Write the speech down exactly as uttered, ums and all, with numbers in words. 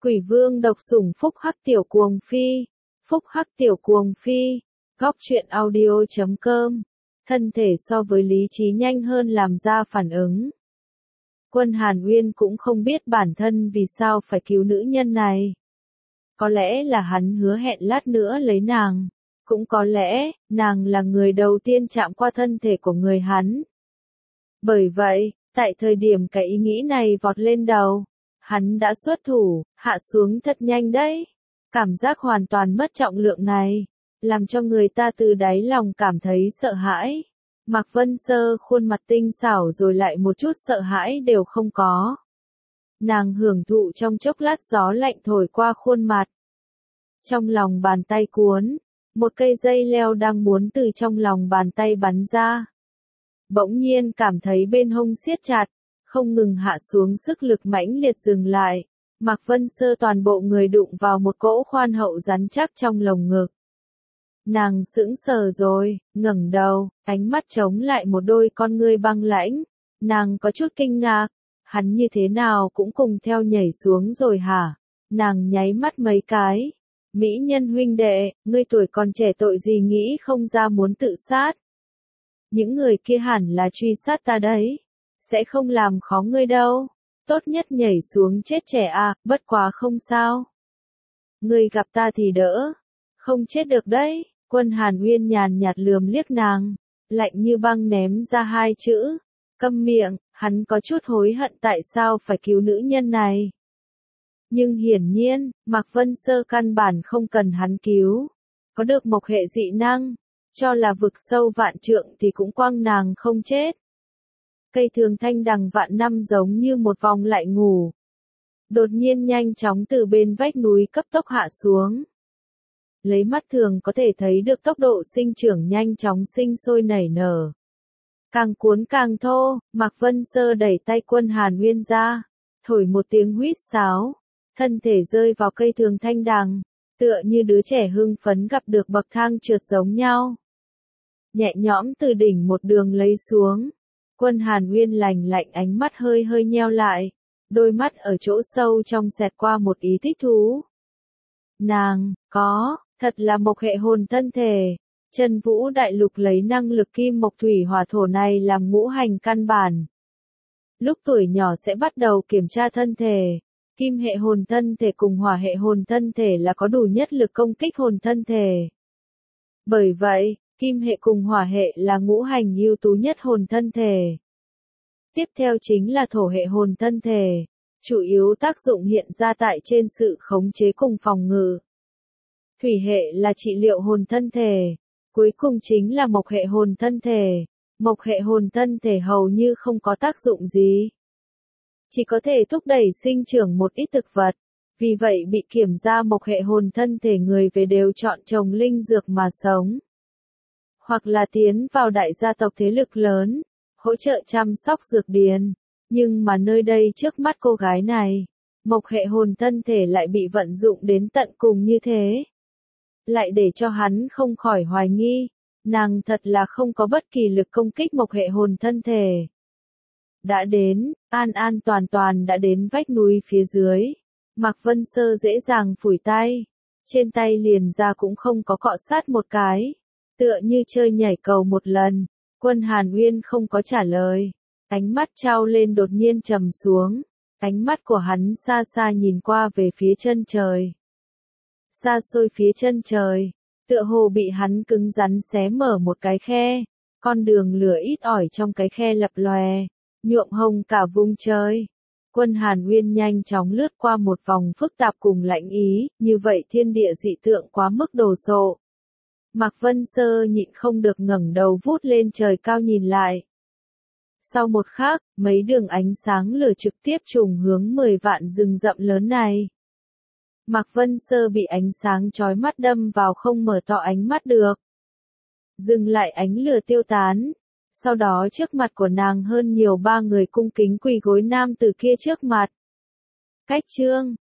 Quỷ vương độc sủng phúc hắc tiểu cuồng phi, phúc hắc tiểu cuồng phi, góc truyện audio chấm com, thân thể so với lý trí nhanh hơn làm ra phản ứng. Quân Hàn Uyên cũng không biết bản thân vì sao phải cứu nữ nhân này. Có lẽ là hắn hứa hẹn lát nữa lấy nàng, cũng có lẽ, nàng là người đầu tiên chạm qua thân thể của người hắn. Bởi vậy, tại thời điểm cái ý nghĩ này vọt lên đầu, hắn đã xuất thủ, hạ xuống thật nhanh đấy. Cảm giác hoàn toàn mất trọng lượng này, làm cho người ta từ đáy lòng cảm thấy sợ hãi. Mạc Vân Sơ khuôn mặt tinh xảo rồi lại một chút sợ hãi đều không có. Nàng hưởng thụ trong chốc lát gió lạnh thổi qua khuôn mặt. Trong lòng bàn tay cuốn, một cây dây leo đang muốn từ trong lòng bàn tay bắn ra. Bỗng nhiên cảm thấy bên hông siết chặt, không ngừng hạ xuống, sức lực mãnh liệt dừng lại. Mạc Vân Sơ toàn bộ người đụng vào một cỗ khoan hậu rắn chắc trong lồng ngực. Nàng sững sờ rồi, ngẩng đầu, ánh mắt chống lại một đôi con ngươi băng lãnh. Nàng có chút kinh ngạc, hắn như thế nào cũng cùng theo nhảy xuống rồi hả? Nàng nháy mắt mấy cái. Mỹ nhân huynh đệ, ngươi tuổi còn trẻ tội gì nghĩ không ra muốn tự sát? Những người kia hẳn là truy sát ta đấy, sẽ không làm khó ngươi đâu. Tốt nhất nhảy xuống chết trẻ à, bất quá không sao. Ngươi gặp ta thì đỡ, không chết được đấy. Quân Hàn Uyên nhàn nhạt lườm liếc nàng, lạnh như băng ném ra hai chữ, câm miệng. Hắn có chút hối hận tại sao phải cứu nữ nhân này. Nhưng hiển nhiên, Mạc Vân Sơ căn bản không cần hắn cứu. Có được mộc hệ dị năng, cho là vực sâu vạn trượng thì cũng quăng nàng không chết. Cây thường thanh đằng vạn năm giống như một vòng lại ngủ. Đột nhiên nhanh chóng từ bên vách núi cấp tốc hạ xuống. Lấy mắt thường có thể thấy được tốc độ sinh trưởng nhanh chóng sinh sôi nảy nở. Càng cuốn càng thô, Mạc Vân Sơ đẩy tay Quân Hàn Uyên ra, thổi một tiếng huýt sáo, thân thể rơi vào cây thường thanh đằng, tựa như đứa trẻ hưng phấn gặp được bậc thang trượt giống nhau. Nhẹ nhõm từ đỉnh một đường lấy xuống, Quân Hàn Uyên lành lạnh ánh mắt hơi hơi nheo lại, đôi mắt ở chỗ sâu trong xẹt qua một ý thích thú. Nàng, có, thật là mộc hệ hồn thân thể. Chân Vũ Đại Lục lấy năng lực kim mộc thủy hỏa thổ này làm ngũ hành căn bản. Lúc tuổi nhỏ sẽ bắt đầu kiểm tra thân thể. Kim hệ hồn thân thể cùng hỏa hệ hồn thân thể là có đủ nhất lực công kích hồn thân thể. Bởi vậy, kim hệ cùng hỏa hệ là ngũ hành ưu tú nhất hồn thân thể. Tiếp theo chính là thổ hệ hồn thân thể. Chủ yếu tác dụng hiện ra tại trên sự khống chế cùng phòng ngự. Thủy hệ là trị liệu hồn thân thể. Cuối cùng chính là mộc hệ hồn thân thể. Mộc hệ hồn thân thể hầu như không có tác dụng gì. Chỉ có thể thúc đẩy sinh trưởng một ít thực vật. Vì vậy bị kiểm ra mộc hệ hồn thân thể người về đều chọn trồng linh dược mà sống. Hoặc là tiến vào đại gia tộc thế lực lớn, hỗ trợ chăm sóc dược điền. Nhưng mà nơi đây trước mắt cô gái này, mộc hệ hồn thân thể lại bị vận dụng đến tận cùng như thế. Lại để cho hắn không khỏi hoài nghi, nàng thật là không có bất kỳ lực công kích mộc hệ hồn thân thể. Đã đến, an an toàn toàn đã đến vách núi phía dưới. Mạc Vân Sơ dễ dàng phủi tay, trên tay liền ra cũng không có cọ sát một cái, tựa như chơi nhảy cầu một lần. Quân Hàn Uyên không có trả lời, ánh mắt trao lên đột nhiên trầm xuống, ánh mắt của hắn xa xa nhìn qua về phía chân trời. Xa xôi phía chân trời, tựa hồ bị hắn cứng rắn xé mở một cái khe, con đường lửa ít ỏi trong cái khe lập lòe, nhuộm hồng cả vùng trời. Quân Hàn Uyên nhanh chóng lướt qua một vòng phức tạp cùng lãnh ý, như vậy thiên địa dị tượng quá mức đồ sộ. Mạc Vân Sơ nhịn không được ngẩng đầu vút lên trời cao nhìn lại. Sau một khắc, mấy đường ánh sáng lửa trực tiếp trùng hướng mười vạn rừng rậm lớn này. Mạc Vân Sơ bị ánh sáng chói mắt đâm vào không mở to ánh mắt được. Dừng lại ánh lửa tiêu tán. Sau đó trước mặt của nàng hơn nhiều ba người cung kính quỳ gối nam từ kia trước mặt. Cách chương,